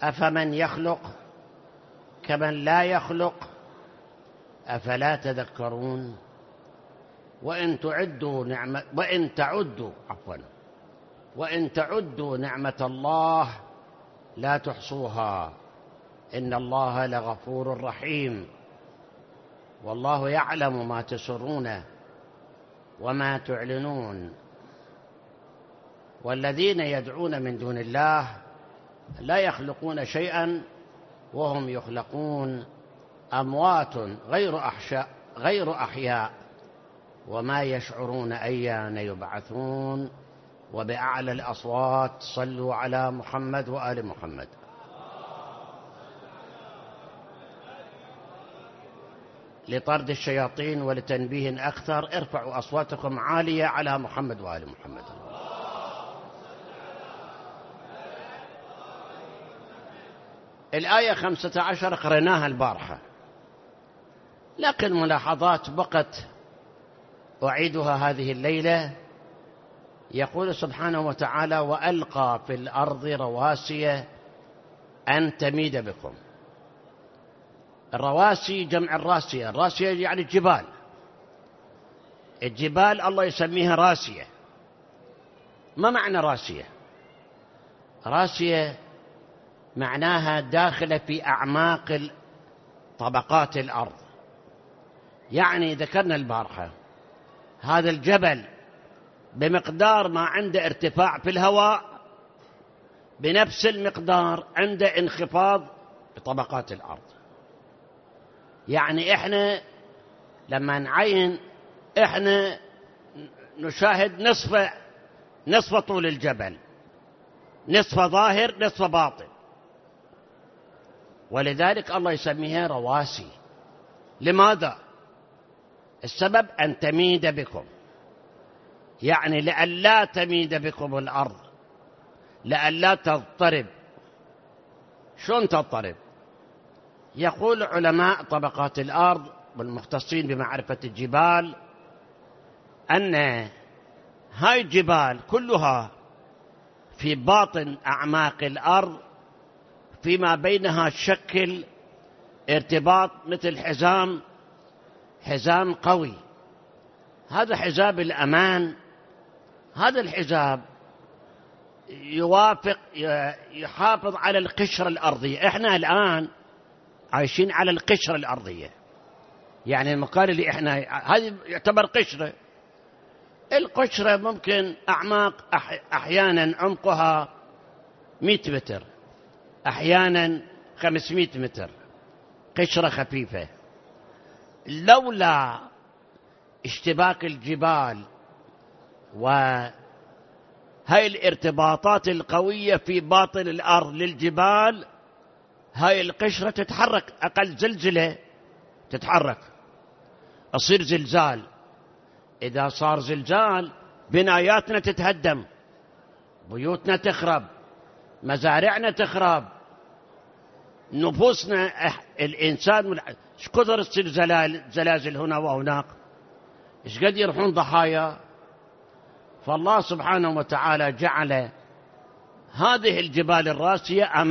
أفمن يخلق كمن لا يخلق أفلا تذكرون وإن تعدوا نعمة الله لا تحصوها إن الله لغفور رحيم والله يعلم ما تسرون وما تعلنون والذين يدعون من دون الله لا يخلقون شيئا وهم يخلقون أموات غير أحياء وما يشعرون أيان يبعثون وبأعلى الأصوات صلوا على محمد وآل محمد. لطرد الشياطين ولتنبيه أكثر ارفعوا أصواتكم عالية على محمد وآل محمد. الآية 15 قرأناها البارحة، لكن ملاحظات بقت أعيدها هذه الليلة. يقول سبحانه وتعالى: وألقى في الأرض رواسي أن تميد بكم. الرواسي جمع الراسية، الراسية يعني الجبال. الجبال الله يسميها راسية. ما معنى راسية؟ راسية معناها داخلة في أعماق طبقات الأرض. يعني ذكرنا البارحة هذا الجبل بمقدار ما عنده ارتفاع في الهواء بنفس المقدار عنده انخفاض بطبقات الأرض. يعني إحنا لما نعين إحنا نشاهد نصف طول الجبل، نصف ظاهر نصف باطن، ولذلك الله يسميها رواسي. لماذا؟ السبب أن تميد بكم، يعني لئلا تميد بكم الأرض، لئلا تضطرب. شلون تضطرب؟ يقول علماء طبقات الأرض والمختصين بمعرفة الجبال أن هاي الجبال كلها في باطن أعماق الأرض فيما بينها تشكل ارتباط مثل حزام قوي. هذا حزام الأمان، هذا الحزام يحافظ على القشرة الأرضية. إحنا الآن عايشين على القشرة الأرضية، يعني المكان اللي إحنا هذه يعتبر قشرة. القشرة ممكن أعماق أحيانا عمقها 100 متر، أحيانا 500 متر، قشرة خفيفة. لولا اشتباك الجبال وهي الارتباطات القوية في باطن الأرض للجبال، هاي القشرة تتحرك، أقل زلزلة تتحرك، أصير زلزال. إذا صار زلزال بناياتنا تتهدم، بيوتنا تخرب، مزارعنا تخرب، نفوسنا الإنسان ايش كثر تصير زلازل هنا وهناك، ايش قد يروحون ضحايا. فالله سبحانه وتعالى جعل هذه الجبال الراسية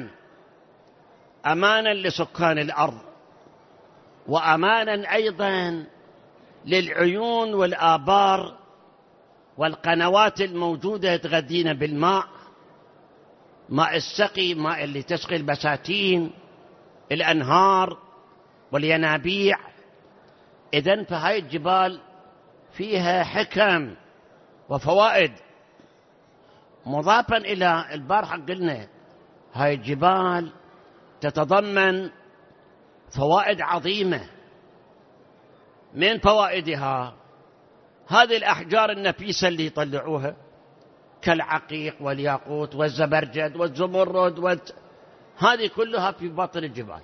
أمانا لسكان الأرض، وأمانا أيضا للعيون والآبار والقنوات الموجودة تغذينا بالماء، ماء السقي، ماء اللي تسقي البساتين، الأنهار والينابيع. إذن فهاي الجبال فيها حكم وفوائد. مضافا إلى البارحة قلنا هاي الجبال تتضمن فوائد عظيمة. من فوائدها هذه الأحجار النفيسة اللي يطلعوها كالعقيق والياقوت والزبرجد والزمرد هذه كلها في باطن الجبال.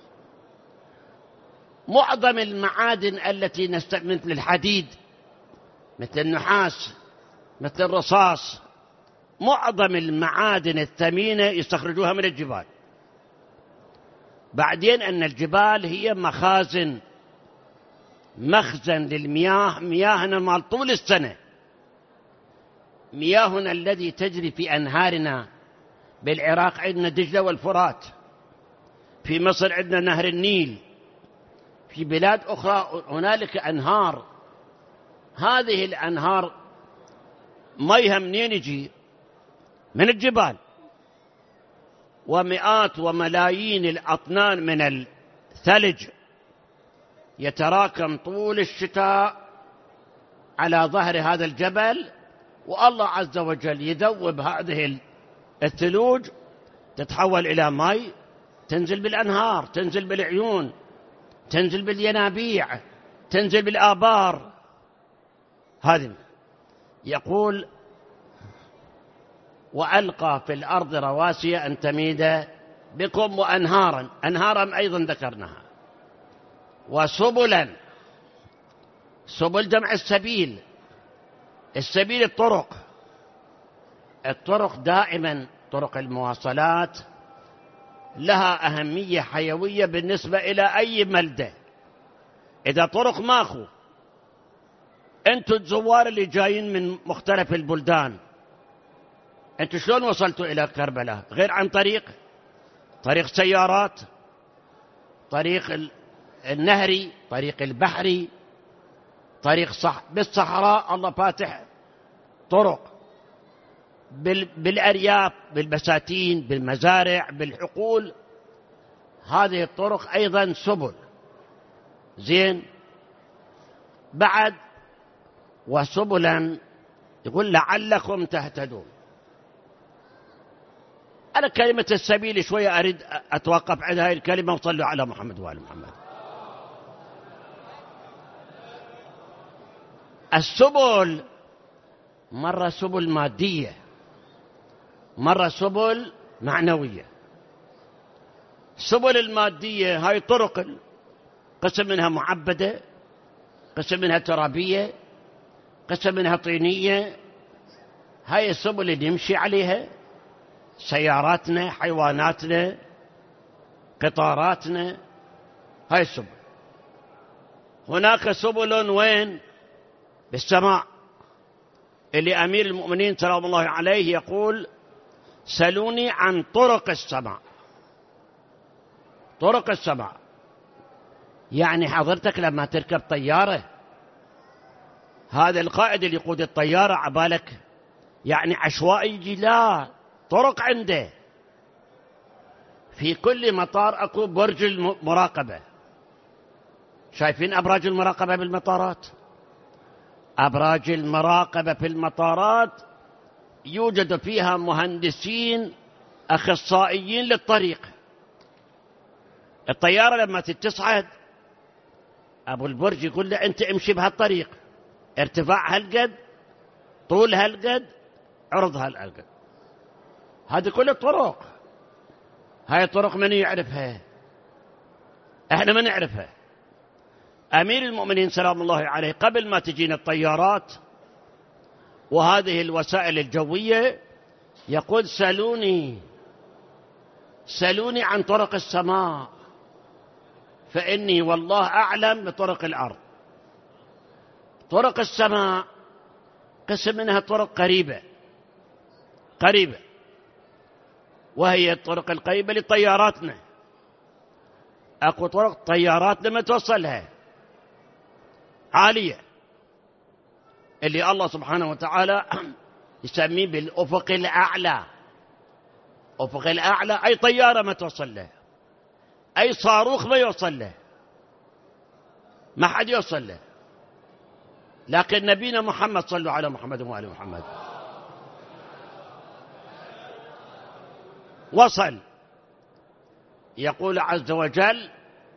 معظم المعادن التي مثل الحديد، مثل النحاس، مثل الرصاص، معظم المعادن الثمينة يستخرجوها من الجبال. بعدين أن الجبال هي مخزن للمياه، مياهنا مال طول السنة، مياهنا الذي تجري في أنهارنا. بالعراق عندنا دجلة والفرات، في مصر عندنا نهر النيل، في بلاد أخرى هنالك أنهار. هذه الأنهار ميها منين يجي؟ من الجبال، ومئات وملايين الأطنان من الثلج يتراكم طول الشتاء على ظهر هذا الجبل، والله عز وجل يذوب هذه الثلوج، تتحول إلى ماء، تنزل بالأنهار، تنزل بالعيون، تنزل بالينابيع، تنزل بالآبار. هذه يقول: وألقى في الأرض رواسي أن تميد بكم وأنهارا. أنهارا أيضا ذكرناها، وسبلا. سبل جمع السبيل. السبيل الطرق دائما طرق المواصلات لها أهمية حيوية بالنسبة إلى أي بلدة. إذا طرق ماكو، أنتم الزوار اللي جايين من مختلف البلدان، أنتم شلون وصلتوا إلى كربلاء؟ غير عن طريق سيارات، طريق النهري، طريق البحري، طريق بالصحراء. الله فاتح طرق بالأرياف، بالبساتين، بالمزارع، بالحقول. هذه الطرق أيضا سبل. زين، بعد وسبلا يقول لعلكم تهتدون. أنا كلمة السبيل شوية أريد أتوقف عند هذه الكلمة، وصلوا على محمد وآل محمد. السبل مرة سبل مادية، مرة سبل معنوية. السبل المادية هاي طرق، قسم منها معبدة، قسم منها ترابية، قسم منها طينية. هاي السبل اللي نمشي عليها، سياراتنا، حيواناتنا، قطاراتنا، هاي السبل. هناك سبل وين؟ بالسماء، اللي أمير المؤمنين سلام الله عليه يقول: سلوني عن طرق السماء. طرق السماء يعني حضرتك لما تركب طيارة، هذا القائد اللي يقود الطيارة عبالك يعني عشوائي يجي؟ لا، طرق عنده. في كل مطار أكو برج المراقبة. شايفين أبراج المراقبة بالمطارات؟ أبراج المراقبة في المطارات يوجد فيها مهندسين أخصائيين للطريق. الطيارة لما تتصعد، أبو البرج يقول له: أنت امشي بهالطريق، ارتفاع هالقد، طول هالقد، عرض هالقد. هذه كل الطرق. هاي الطرق من يعرفها؟ احنا ما نعرفها. أمير المؤمنين سلام الله عليه قبل ما تجينا الطيارات وهذه الوسائل الجوية يقول: سلوني عن طرق السماء، فإني والله أعلم بطرق الأرض. طرق السماء قسم منها طرق قريبة، وهي الطرق القريبة لطياراتنا. أكو طرق طياراتنا ما توصلها، عالية، اللي الله سبحانه وتعالى يسميه بالأفق الأعلى. أفق الأعلى أي طيارة ما توصل له، أي صاروخ ما يوصل له، ما حد يوصل له. لكن نبينا محمد، صلوا على محمد وآل محمد، وصل. يقول عز وجل: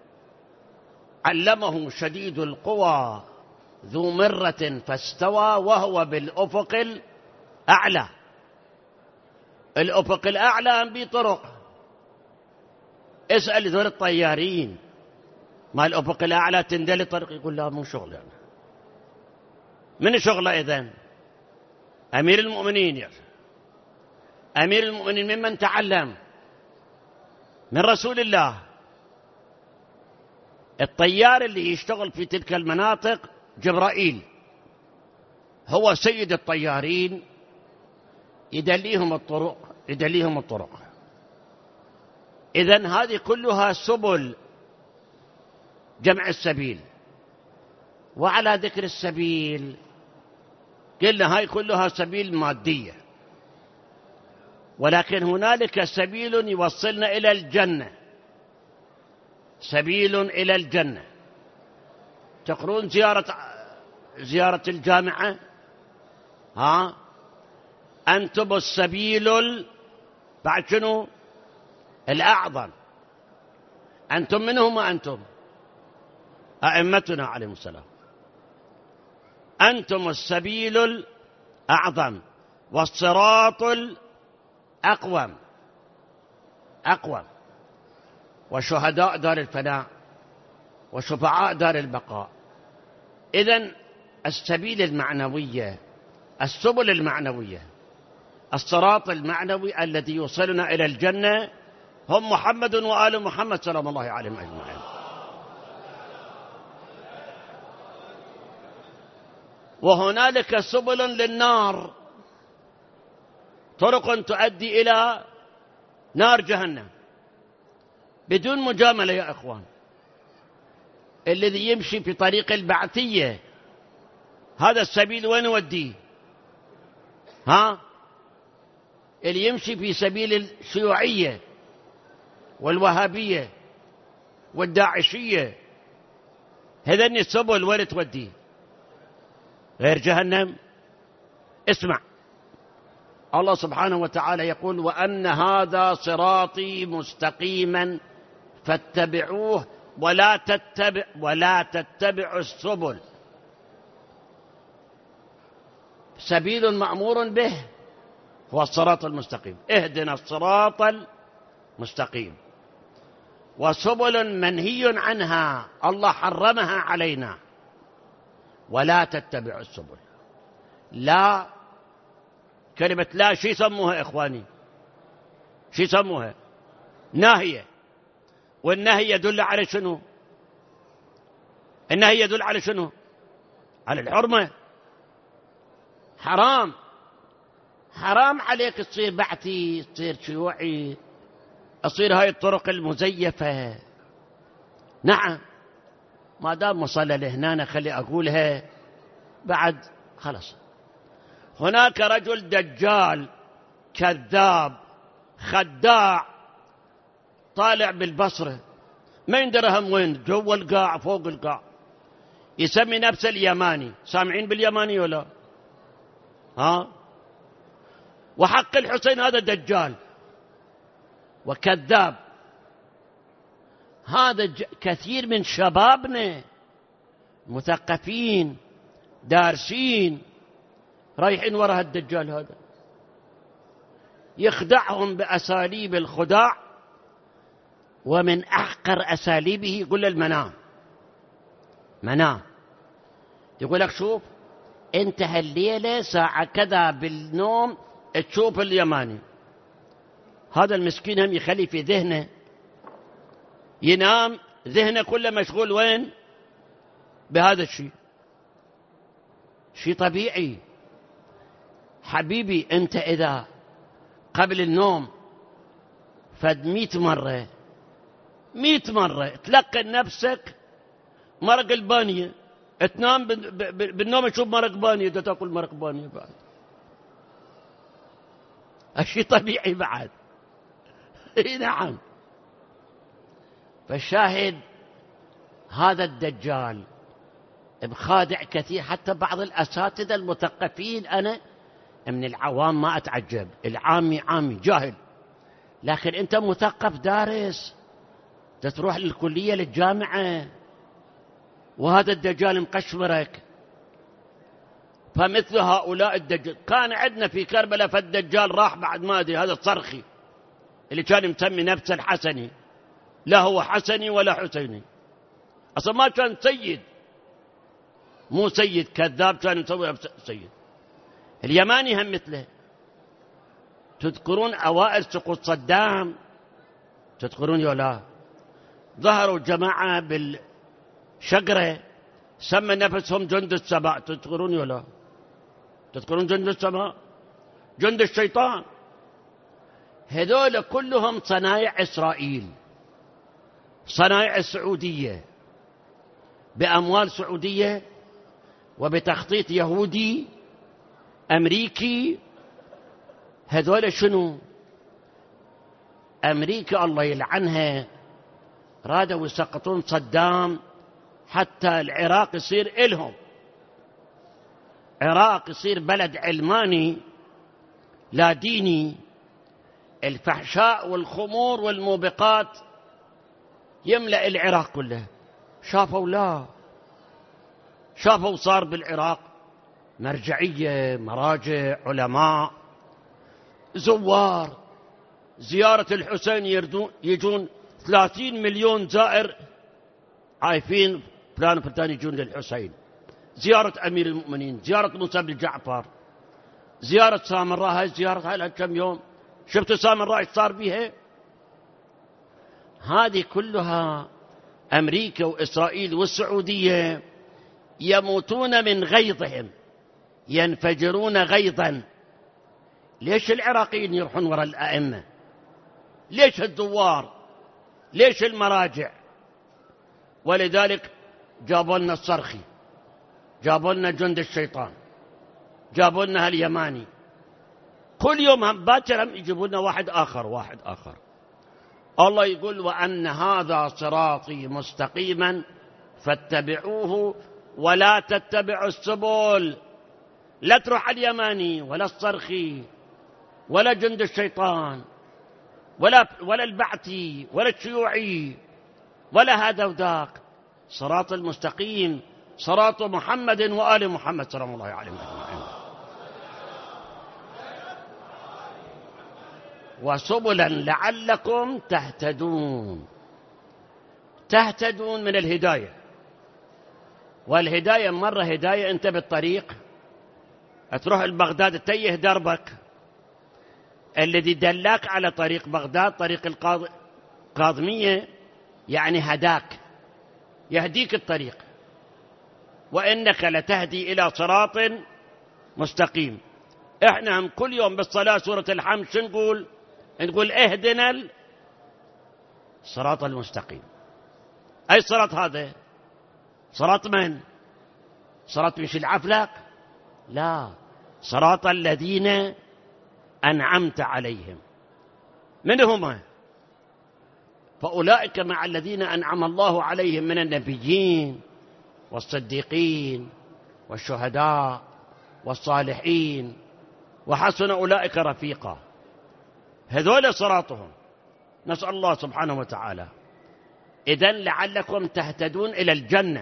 علمه شديد القوى ذو مرة فاستوى وهو بالأفق الأعلى. الأفق الأعلى بطرق. اسأل ذول الطيارين، ما الأفق الأعلى تندل طرق؟ يقول: لا، مو شغل يعني. من شغله إذن؟ أمير المؤمنين يعني. أمير المؤمنين ممن تعلم؟ من رسول الله. الطيار اللي يشتغل في تلك المناطق جبرائيل، هو سيد الطيارين، يدليهم الطرق. إذن هذه كلها سبل، جمع السبيل. وعلى ذكر السبيل قلنا هاي كلها سبيل مادية، ولكن هنالك سبيل يوصلنا إلى الجنة، سبيل إلى الجنة. تقرون زيارة الجامعة، أنتم السبيل بعد شنو الأعظم. أنتم منهم وأنتم أئمتنا عليهم السلام. أنتم السبيل الأعظم والصراط الأقوم وشهداء دار الفناء وشفعاء دار البقاء. إذن السبيل المعنوية، السبل المعنوية، الصراط المعنوي الذي يوصلنا إلى الجنة هم محمد وآل محمد سلام الله عليهم أجمعين. وهنالك سبل للنار، طرق تؤدي إلى نار جهنم بدون مجاملة يا إخوان. الذي يمشي في طريق البعثية هذا السبيل وين يوديه؟ اللي يمشي في سبيل الشيوعية والوهابية والداعشية، هذين السبل وين توديه؟ غير جهنم. اسمع، الله سبحانه وتعالى يقول: وأن هذا صراطي مستقيما فاتبعوه ولا تتبعوا السبل. سبيل مأمور به هو الصراط المستقيم، اهدنا الصراط المستقيم. وسبل منهي عنها، الله حرمها علينا. ولا تتبعوا السبل. لا، كلمة لا شو يسموها إخواني؟ شو يسموها؟ ناهية. والنهي يدل على شنو؟ النهي يدل على شنو؟ على الحرمة. حرام عليك تصير بعثي، تصير شيوعي، تصير هاي الطرق المزيفة. نعم، ما دام وصل لهنا خلي أقولها بعد خلص. هناك رجل دجال كذاب خداع طالع بالبصرة، ما يندرى هم وين، جوا القاع فوق القاع، يسمي نفسه اليماني. سامعين باليماني ولا؟ وحق الحسين هذا دجال وكذاب. هذا كثير من شبابنا مثقفين دارسين رايحين وراء الدجال هذا، يخدعهم بأساليب الخداع، ومن أحقر أساليبه يقول المنام. يقول لك شوف انت هالليلة ساعة كذا بالنوم تشوف اليماني. هذا المسكين هم يخلي في ذهنه، ينام ذهنه كله مشغول وين؟ بهذا الشيء. شيء طبيعي حبيبي. انت اذا قبل النوم فد 100 مرة تلقن نفسك مرق البانية، تنام بالنوم تشوف مرق بانية، تاكل مرق بانية بعد. الشيء طبيعي بعد. نعم. فالشاهد هذا الدجال بخادع كثير، حتى بعض الأساتذة المثقفين. أنا من العوام ما أتعجب، العامي عامي جاهل، لكن أنت مثقف دارس، تروح للكلية للجامعة، وهذا الدجال مقشمرك. فمثل هؤلاء الدجال كان عندنا في كربلاء، فالدجال راح بعد ما أدري، هذا الصرخي اللي كان مسمي نفسه الحسني، لا هو حسني ولا حسيني، أصلا ما كان سيد، مو سيد، كذاب، كان يسوي سيد. اليماني هم مثله. تذكرون أوائل سقوط صدام؟ تذكرون ولا؟ ظهروا جماعة بالشقرة سمى نفسهم جند السماء. تذكرون ولا؟ تذكرون جند السماء؟ جند الشيطان. هذول كلهم صنايع إسرائيل، صنايع السعودية، بأموال سعودية وبتخطيط يهودي أمريكي. هذول شنو؟ أمريكا الله يلعنها رادوا يسقطون صدام حتى العراق يصير إلهم، عراق يصير بلد علماني لا ديني. الفحشاء والخمور والموبقات يملأ العراق كله. شافوا لا، شافوا صار بالعراق مرجعية، مراجع، علماء، زوار. زيارة الحسين يجون 30 مليون زائر عايفين فلان فلان يجون للحسين. زيارة أمير المؤمنين، زيارة موسى بن جعفر، زيارة سامراء. هاي الزيارة هاي لها كم يوم. شفتوا سامراء ايش صار بيها؟ هذه كلها أمريكا وإسرائيل والسعودية يموتون من غيظهم، ينفجرون غيظا. ليش العراقيين يروحون وراء الأئمة؟ ليش الدوار؟ ليش المراجع؟ ولذلك جابوا لنا الصرخي، جابوا لنا جند الشيطان، جابوا لنا اليماني. كل يوم باكر يجيبوا لنا واحد آخر. الله يقول وأن هذا صراطي مستقيما فاتبعوه ولا تتبعوا السبل. لا تروح اليماني ولا الصرخي ولا جند الشيطان ولا البعثي ولا الشيوعي ولا هذا وذاك. صراط المستقيم صراط محمد وآل محمد سلام الله عليهم أجمعين. وسبلا لعلكم تهتدون. تهتدون من الهداية، والهداية مرة هداية أنت بالطريق تروح لبغداد تيه دربك. الذي دلاك على طريق بغداد طريق القاظمية يعني هداك، يهديك الطريق. وإنك لتهدي إلى صراط مستقيم. إحنا هم كل يوم بالصلاة سورة الحمد شو نقول؟ نقول اهدنا الصراط المستقيم. أي صراط هذا؟ صراط من؟ صراط مش العفلق؟ لا، صراط الذين أنعمت عليهم. من هم؟ فأولئك مع الذين أنعم الله عليهم من النبيين والصديقين والشهداء والصالحين وحسن أولئك رفيقا. هذول صراطهم. نسأل الله سبحانه وتعالى إذن لعلكم تهتدون إلى الجنة،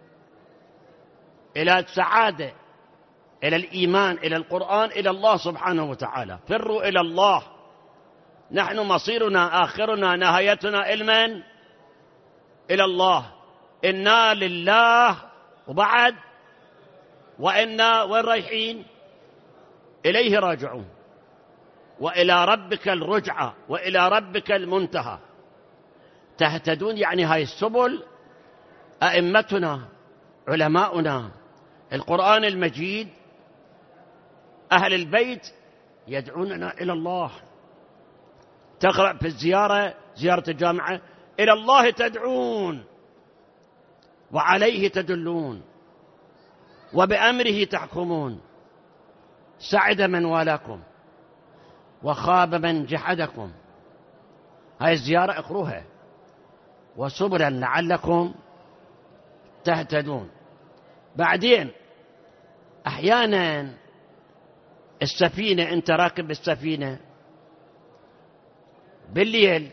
إلى السعادة، إلى الإيمان، إلى القرآن، إلى الله سبحانه وتعالى. فروا إلى الله. نحن مصيرنا آخرنا نهايتنا إلمن؟ إلى الله. إنا لله وبعد وإنا وين رايحين؟ إليه راجعون. وإلى ربك الرجعة وإلى ربك المنتهى. تهتدون يعني هاي السبل أئمتنا علماؤنا القرآن المجيد أهل البيت يدعوننا إلى الله. تقرأ في الزيارة، زيارة الجامعة، إلى الله تدعون وعليه تدلون وبأمره تحكمون. سعد من والاكم وخاب من جحدكم. هاي الزيارة اقروها. وسبلا لعلكم تهتدون. بعدين أحيانا السفينة، أنت راكب السفينة بالليل.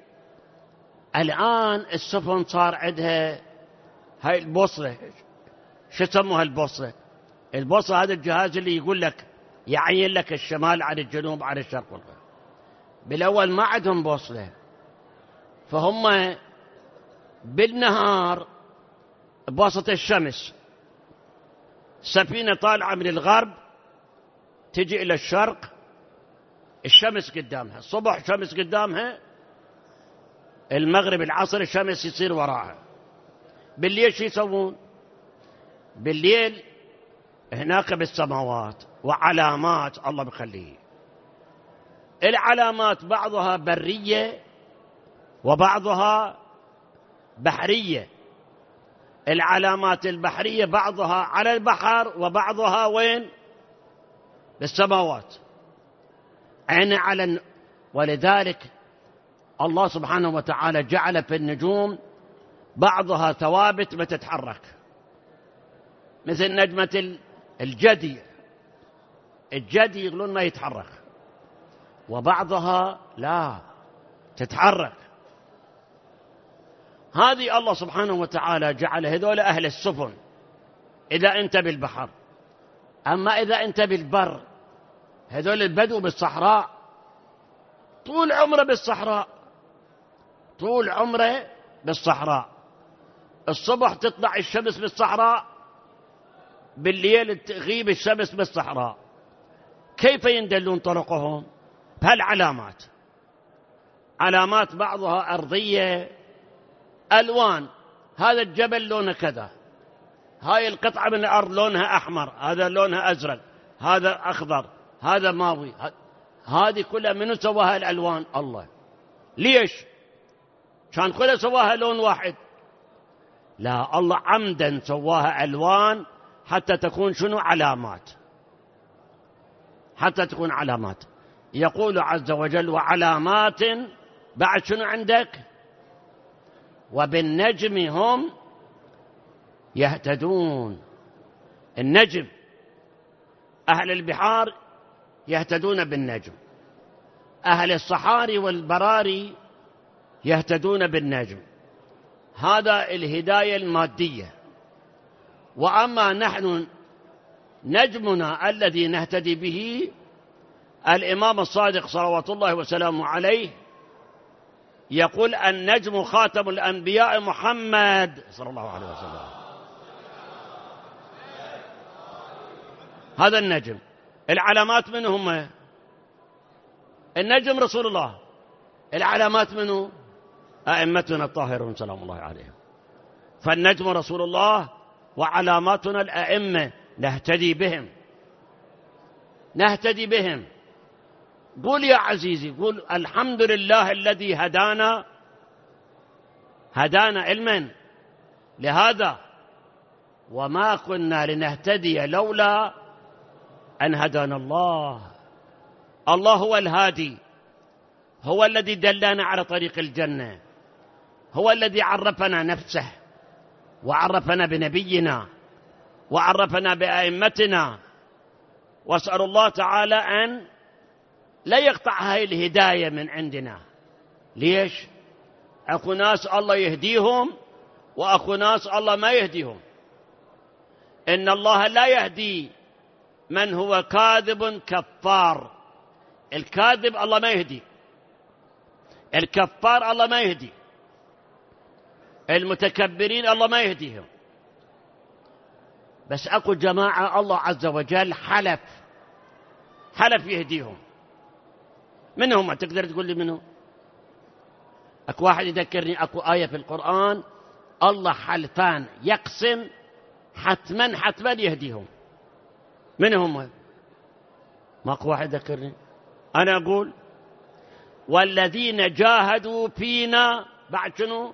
الآن السفن صار عندها هاي البوصلة. شو سموها البوصلة؟ البوصلة هذا الجهاز اللي يقول لك يعين لك الشمال عن الجنوب عن الشرق والغرب. بالأول ما عندهم بوصلة، فهم بالنهار بواسطة الشمس سفينة طالعة من الغرب تجي إلى الشرق، الشمس قدامها، الصبح شمس قدامها، المغرب العصر الشمس يصير وراها. بالليل شو يسوون؟ بالليل هناك بالسماوات وعلامات الله بخليه. العلامات بعضها برية وبعضها بحرية. العلامات البحرية بعضها على البحر وبعضها وين؟ بالسماوات. ولذلك الله سبحانه وتعالى جعل في النجوم بعضها ثوابت بتتحرك، مثل نجمة الجدي. الجدي يقولون ما يتحرك، وبعضها لا تتحرك. هذه الله سبحانه وتعالى جعل هذول أهل السفن إذا أنت بالبحر. أما إذا أنت بالبر، هذول البدو بالصحراء، طول عمره بالصحراء، طول عمره بالصحراء. الصبح تطلع الشمس بالصحراء، بالليل تغيب الشمس بالصحراء. كيف يندلون طرقهم؟ بهالعلامات. علامات بعضها أرضية، ألوان. هذا الجبل لونه كذا، هاي القطعة من الأرض لونها أحمر، هذا لونها أزرق، هذا أخضر، هذا ماوي. هذه كلها منو سواها الألوان؟ الله. ليش؟ كان كلها سواها لون واحد؟ لا، الله عمدا سواها ألوان حتى تكون شنو؟ علامات. حتى تكون علامات. يقول عز وجل: وعلامات. بعد شنو عندك؟ وبالنجم هم يهتدون. النجم، أهل البحار يهتدون بالنجم، أهل الصحاري والبراري يهتدون بالنجم. هذا الهداية المادية. وأما نحن نجمنا الذي نهتدي به، الإمام الصادق صلوات الله وسلامه عليه يقول: النجم خاتم الأنبياء محمد صلى الله عليه وسلم. هذا النجم. العلامات من هم؟ النجم رسول الله. العلامات منه؟ أئمتنا الطاهرون سلام الله عليهم. فالنجم رسول الله وعلاماتنا الأئمة نهتدي بهم، نهتدي بهم. قول يا عزيزي، قول: الحمد لله الذي هدانا علما لهذا، وما كنا لنهتدي لولا أن هدانا الله. الله هو الهادي، هو الذي دلنا على طريق الجنة، هو الذي عرفنا نفسه وعرفنا بنبينا وعرفنا بأئمتنا. وأسأل الله تعالى أن لا يقطع هذه الهداية من عندنا. ليش؟ أكو ناس الله يهديهم وأكو ناس الله ما يهديهم. إن الله لا يهدي من هو كاذب كفار. الكاذب الله ما يهدي، الكفار الله ما يهدي، المتكبرين الله ما يهديهم. بس أكو جماعة الله عز وجل حلف يهديهم. من هم؟ تقدر تقول لي منه؟ أكو واحد يذكرني، أكو آية في القرآن الله حلفان يقسم حتما يهديهم. من هم؟ ماكو واحد يذكرني. أنا أقول: والذين جاهدوا فينا، بعد شنو؟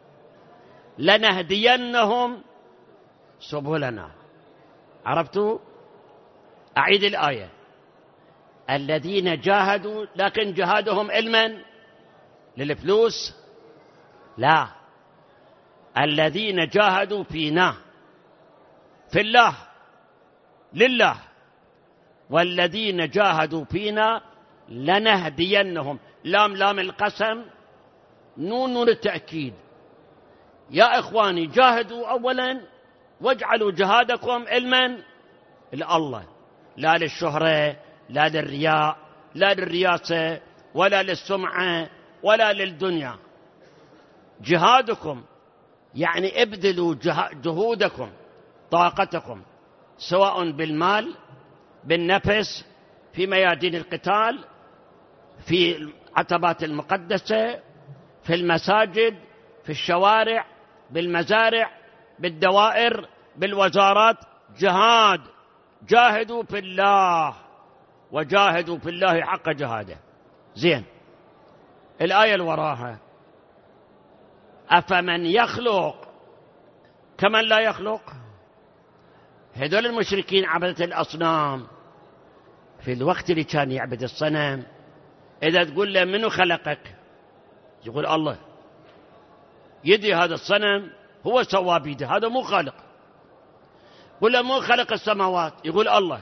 لنهدينهم سبلنا. عرفتوا؟ أعيد الآية: الذين جاهدوا، لكن جهادهم علما للفلوس؟ لا، الذين جاهدوا فينا في الله لله. والذين جاهدوا فينا لنهدينهم. لام القسم، نون التأكيد. يا إخواني، جاهدوا أولا واجعلوا جهادكم علما لله، لا للشهرة، لا للرياء، لا للرياسة، ولا للسمعة، ولا للدنيا. جهادكم يعني ابذلوا جهودكم، طاقتكم، سواء بالمال، بالنفس، في ميادين القتال، في العتبات المقدسة، في المساجد، في الشوارع، بالمزارع، بالدوائر، بالوزارات. جهاد. جاهدوا في الله وجاهدوا في الله حق جهاده. زين، الآية اللي وراها أفمن يخلق كمن لا يخلق. هذول المشركين عبدة الأصنام في الوقت اللي كان يعبد الصنم، إذا تقول له منو خلقك يقول الله. يدي هذا الصنم هو سوى بيده، هذا مو خالق. قل له مو خلق السماوات يقول الله.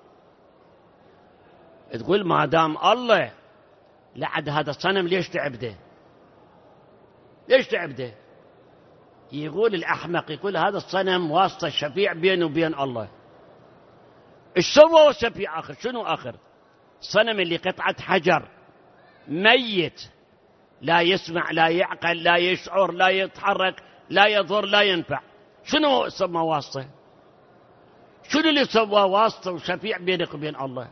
تقول ما دام الله لعد هذا الصنم ليش تعبده؟ ليش تعبده؟ يقول الأحمق، يقول هذا الصنم واسطة الشفيع بينه وبين الله. ايش سوى الشفيع آخر؟ شنو آخر؟ صنم اللي قطعة حجر ميت، لا يسمع لا يعقل لا يشعر لا يتحرك لا يضر لا ينفع، شنو سوى واسطة؟ شنو اللي سوى واسطة وشفيع بينك وبين الله؟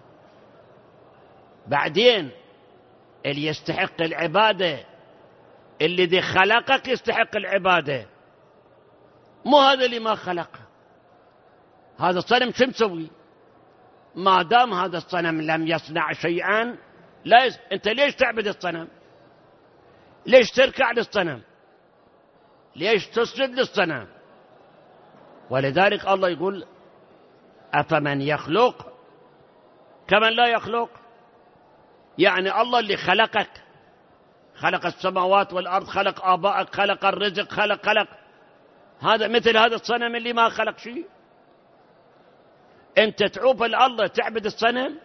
بعدين اللي يستحق العبادة الذي خلقك يستحق العبادة، مو هذا اللي ما خلق. هذا الصنم شو مسوي؟ ما دام هذا الصنم لم يصنع شيئا انت ليش تعبد الصنم؟ ليش تركع للصنم؟ ليش تسجد للصنم؟ ولذلك الله يقول أفمن يخلق كمن لا يخلق. يعني الله اللي خلقك، خلق السماوات والأرض، خلق آبائك، خلق الرزق، خلق هذا مثل هذا الصنم اللي ما خلق شيء. أنت تعوف الله تعبد الصنم.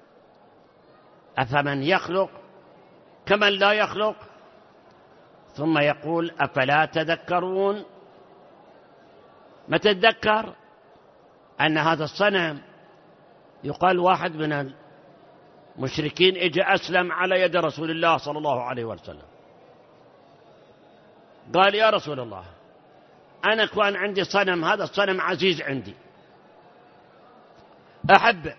أفمن يخلق كمن لا يخلق. ثم يقول أفلا تذكرون. ما تتذكر أن هذا الصنم يقال واحد من المشركين اجى أسلم على يد رسول الله صلى الله عليه وسلم، قال يا رسول الله أنا كان عندي صنم، هذا الصنم عزيز عندي أحبه،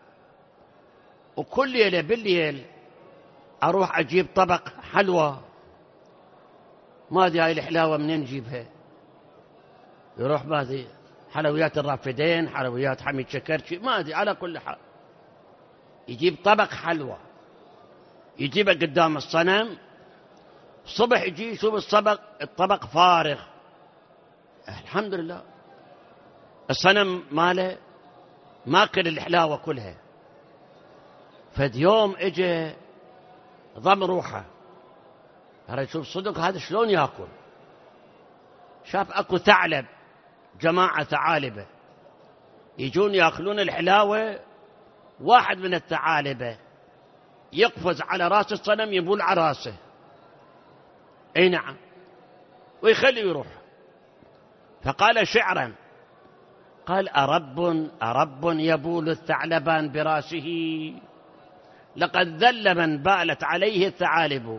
وكل ليلة بالليل أروح أجيب طبق حلوى، ما أدري هاي الحلاوة منين نجيبها، يروح باذي حلويات الرافدين، حلويات حميد شكرشي، ما أدري، على كل حال يجيب طبق حلوى يجيبه قدام الصنم، الصبح يجي يشوف الطبق فارغ. الحمد لله الصنم ماله ماكل الحلاوة كلها. فد يوم اجى ضم روحه، ترى يشوف صدق هذا شلون ياكل. شاف اكو ثعلب، جماعة ثعالبة يجون ياكلون الحلاوة، واحد من الثعالبة يقفز على راس الصنم يبول على راسه، اي نعم، ويخليه يروح. فقال شعرا، قال أرب يبول الثعلبان براسه، لقد ذل من بالت عليه الثعالب.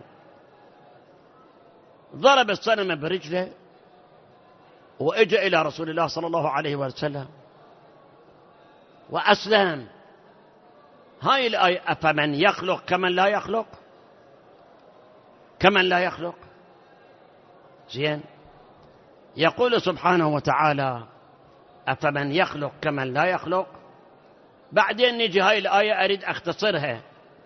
ضرب الصنم برجله وإجى إلى رسول الله صلى الله عليه وسلم وأسلم. هاي الآية أفمن يخلق كمن لا يخلق. كمن لا يخلق. زين، يقول سبحانه وتعالى أفمن يخلق كمن لا يخلق. بعدين نجي هاي الآية أريد أختصرها.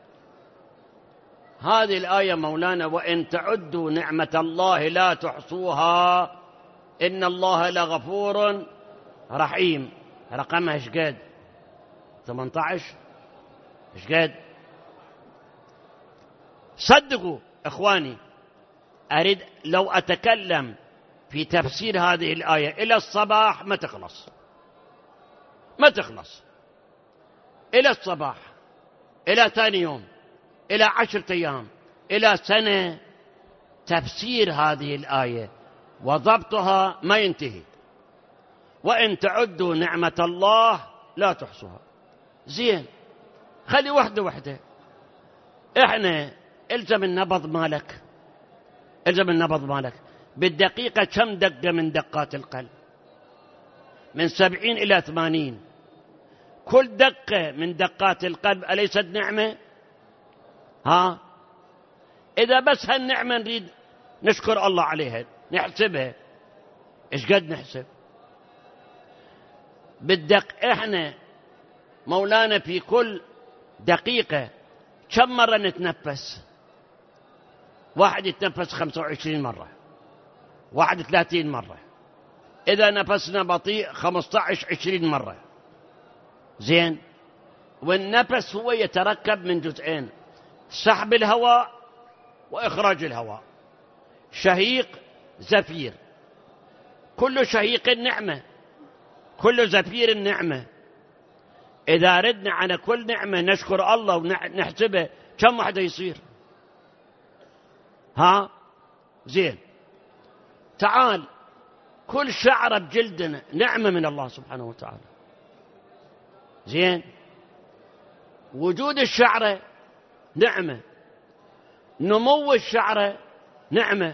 هذه الآية مولانا وإن تعدوا نعمة الله لا تحصوها إن الله لغفور رحيم. رقمها ايش قد؟ 18. ايش قد؟ صدقوا إخواني، أريد لو أتكلم في تفسير هذه الآية إلى الصباح ما تخلص، ما تخلص، إلى الصباح، إلى ثاني يوم، إلى 10 أيام، إلى سنة. تفسير هذه الآية وضبطها ما ينتهي. وإن تعدوا نعمة الله لا تحصوها. زين، خلي وحدة إحنا إلزم النبض مالك، إلزم النبض مالك. بالدقيقة كم دقة من دقات القلب؟ من 70 إلى 80. كل دقة من دقات القلب أليست نعمة؟ ها، إذا بس هالنعمة نريد نشكر الله عليها نحسبها، إيش قد نحسب؟ إحنا مولانا في كل دقيقة كم مرة نتنفس؟ واحد يتنفس 25 مرة، واحد 30 مرة، إذا نفسنا بطيء 15-20 مرة. زين. والنفس هو يتركب من جزئين: سحب الهواء وإخراج الهواء، شهيق زفير. كل شهيق نعمة، كل زفير نعمة. إذا ردنا على كل نعمة نشكر الله ونحسبه كم واحدة يصير؟ ها؟ زين. تعال، كل شعرة بجلدنا نعمة من الله سبحانه وتعالى. زين. وجود الشعرة نعمة، نمو الشعرة نعمة،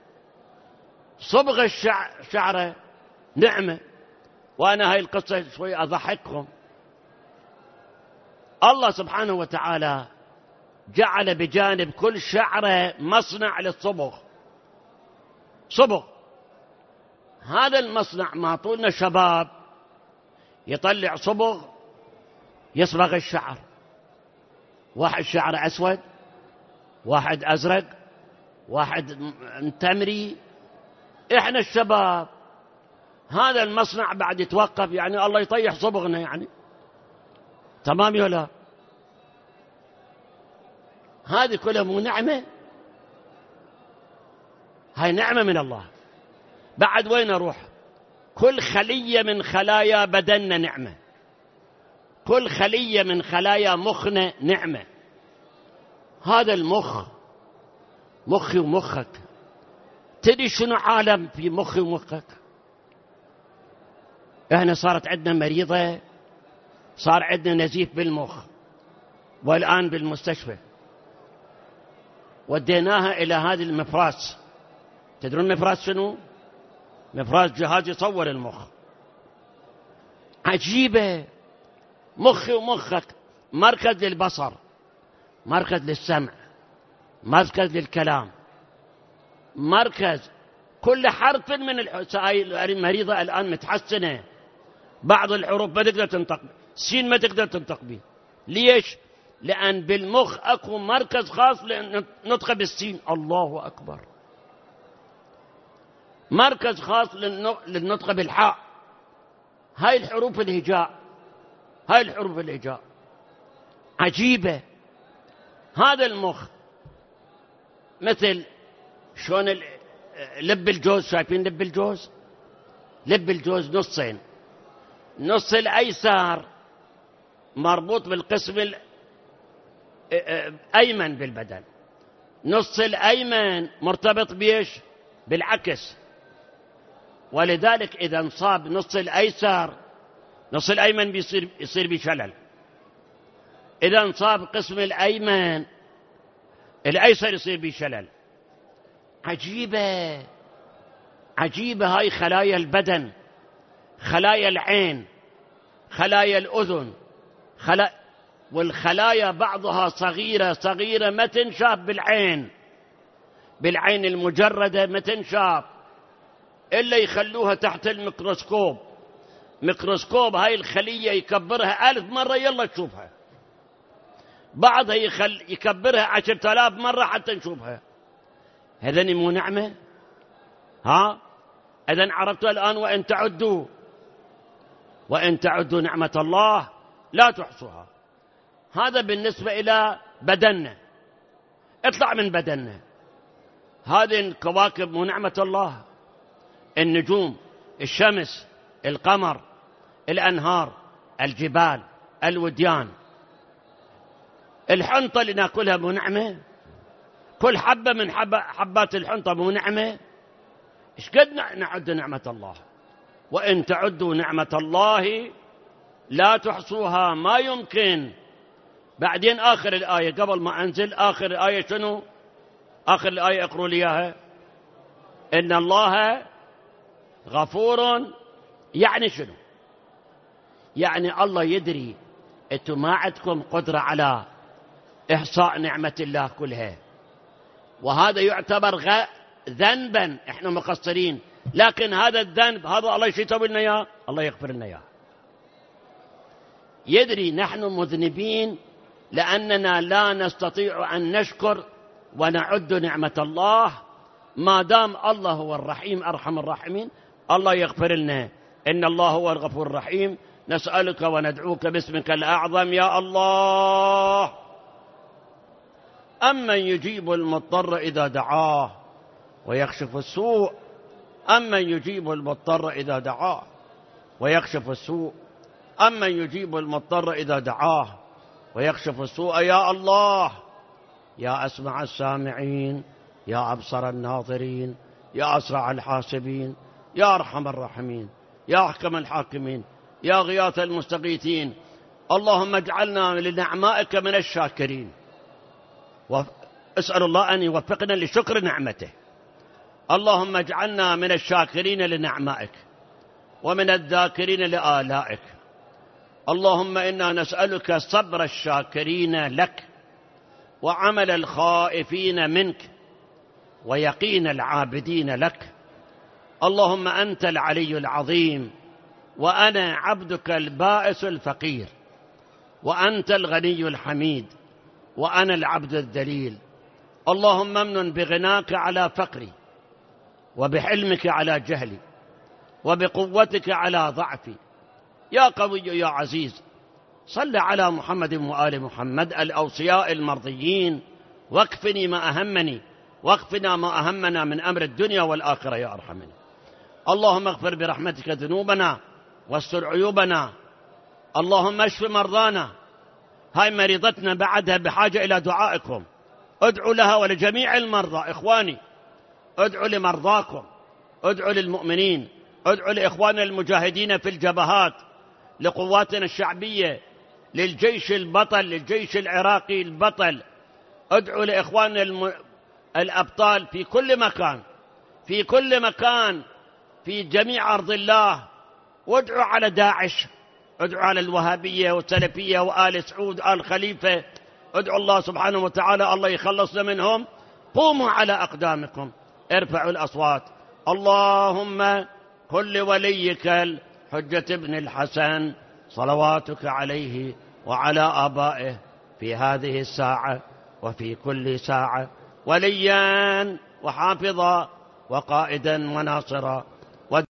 صبغ الشعرة نعمة. وأنا هاي القصة شوي أضحككم. الله سبحانه وتعالى جعل بجانب كل شعرة مصنع للصبغ، صبغ. هذا المصنع ما طولنا شباب يطلع صبغ يصبغ الشعر، واحد شعر أسود، واحد أزرق، واحد تمري. إحنا الشباب هذا المصنع بعد يتوقف، يعني الله يطيح صبغنا يعني. تمام يا لا؟ هذه كلها مو نعمة؟ هاي نعمة من الله. بعد وين أروح؟ كل خلية من خلايا بدننا نعمة، كل خلية من خلايا مخنا نعمة. هذا المخ، مخي ومخك، تدري شنو عالم في مخي ومخك؟ احنا صارت عندنا مريضة، صار عندنا نزيف بالمخ، والآن بالمستشفى وديناها إلى هذه المفراس. تدرون المفراس شنو؟ مفراس جهاز يصور المخ. عجيبة. مخي ومخك مركز للبصر، مركز للسمع، مركز للكلام، مركز كل حرف من المريضة الآن متحسنة. بعض الحروف ما تقدر تنطق، سين ما تقدر تنطق به. ليش؟ لأن بالمخ أكو مركز خاص لنطق بالسين. الله أكبر. مركز خاص للنطق بالحاء. هاي الحروف الهجاء، هاي الحروف الهجاء عجيبة. هذا المخ مثل شلون لب الجوز. شايفين لب الجوز؟ لب الجوز نصين، نص الأيسر مربوط بالقسم الأيمن بالبدن، نص الأيمن مرتبط بيش؟ بالعكس. ولذلك إذا انصاب نص الأيسر، نص الأيمن يصير بشلل. إذا انصاب قسم الأيمن، الأيسر يصير بشلل. عجيبة، عجيبة. هاي خلايا البدن، خلايا العين، خلايا الأذن، والخلايا بعضها صغيرة صغيرة ما تنشاف بالعين، بالعين المجردة ما تنشاف إلا يخلوها تحت الميكروسكوب. ميكروسكوب هاي الخلية يكبرها 1000 مرة يلا تشوفها، بعضها يكبرها 10,000 مرة حتى نشوفها. هذا مو نعمة؟ ها؟ إذن عرفتوا الآن وإن تعدوا نعمة الله لا تحصوها. هذا بالنسبة إلى بدننا. اطلع من بدننا. هذه الكواكب مو نعمة الله؟ النجوم، الشمس، القمر، الأنهار، الجبال، الوديان، الحنطة اللي ناكلها مو نعمة؟ كل حبة من حبات الحنطة مو نعمة؟ إيش قد نعد نعمة الله؟ وإن تعدوا نعمة الله لا تحصوها. ما يمكن. بعدين آخر الآية قبل ما أنزل، آخر الآية شنو؟ آخر الآية اقروا لي إياها. إن الله غفور. يعني شنو؟ يعني الله يدري أنتم ما عندكم قدرة على إحصاء نعمة الله كلها، وهذا يعتبر ذنبا. إحنا مقصرين، لكن هذا الذنب هذا الله يسوي لنا إياه، الله يغفر لنا إياه. يدري نحن مذنبين لأننا لا نستطيع أن نشكر ونعد نعمة الله، ما دام الله هو الرحيم أرحم الراحمين الله يغفر لنا. إن الله هو الغفور الرحيم. نسألك وندعوك باسمك الأعظم يا الله. أمن يجيب المضطر إذا دعاه ويكشف السوء، أمن يجيب المضطر إذا دعاه ويكشف السوء، أمن يجيب المضطر إذا دعاه ويكشف السوء يا الله. يا أسمع السامعين، يا أبصر الناظرين، يا أسرع الحاسبين، يا أرحم الراحمين، يا أحكم الحاكمين، يا غياث المستغيثين. اللهم اجعلنا لنعمائك من الشاكرين، واسأل الله أن يوفقنا لشكر نعمته. اللهم اجعلنا من الشاكرين لنعمائك ومن الذاكرين لآلائك. اللهم إنا نسألك صبر الشاكرين لك، وعمل الخائفين منك، ويقين العابدين لك. اللهم أنت العلي العظيم، وأنا عبدك البائس الفقير، وأنت الغني الحميد، وأنا العبد الذليل. اللهم امنن بغناك على فقري، وبحلمك على جهلي، وبقوتك على ضعفي. يا قوي يا عزيز، صل على محمد وآل محمد الأوصياء المرضيين، واكفني ما أهمني، واكفنا ما أهمنا من أمر الدنيا والآخرة يا أرحمني. اللهم اغفر برحمتك ذنوبنا واستر عيوبنا. اللهم اشف مرضانا. هاي مريضتنا بعدها بحاجة إلى دعائكم. ادعوا لها ولجميع المرضى. إخواني ادعوا لمرضاكم، ادعوا للمؤمنين، ادعوا لإخواننا المجاهدين في الجبهات، لقواتنا الشعبية، للجيش البطل، للجيش العراقي البطل. ادعوا لإخواننا الأبطال في كل مكان، في كل مكان، في جميع أرض الله. وادعوا على داعش، ادعوا على الوهابية والسلفية وآل سعود آل خليفة. ادعوا الله سبحانه وتعالى الله يخلصنا منهم. قوموا على أقدامكم، ارفعوا الأصوات. اللهم كل وليك الحجة ابن الحسن صلواتك عليه وعلى آبائه في هذه الساعة وفي كل ساعة وليا وحافظا وقائدا وناصرا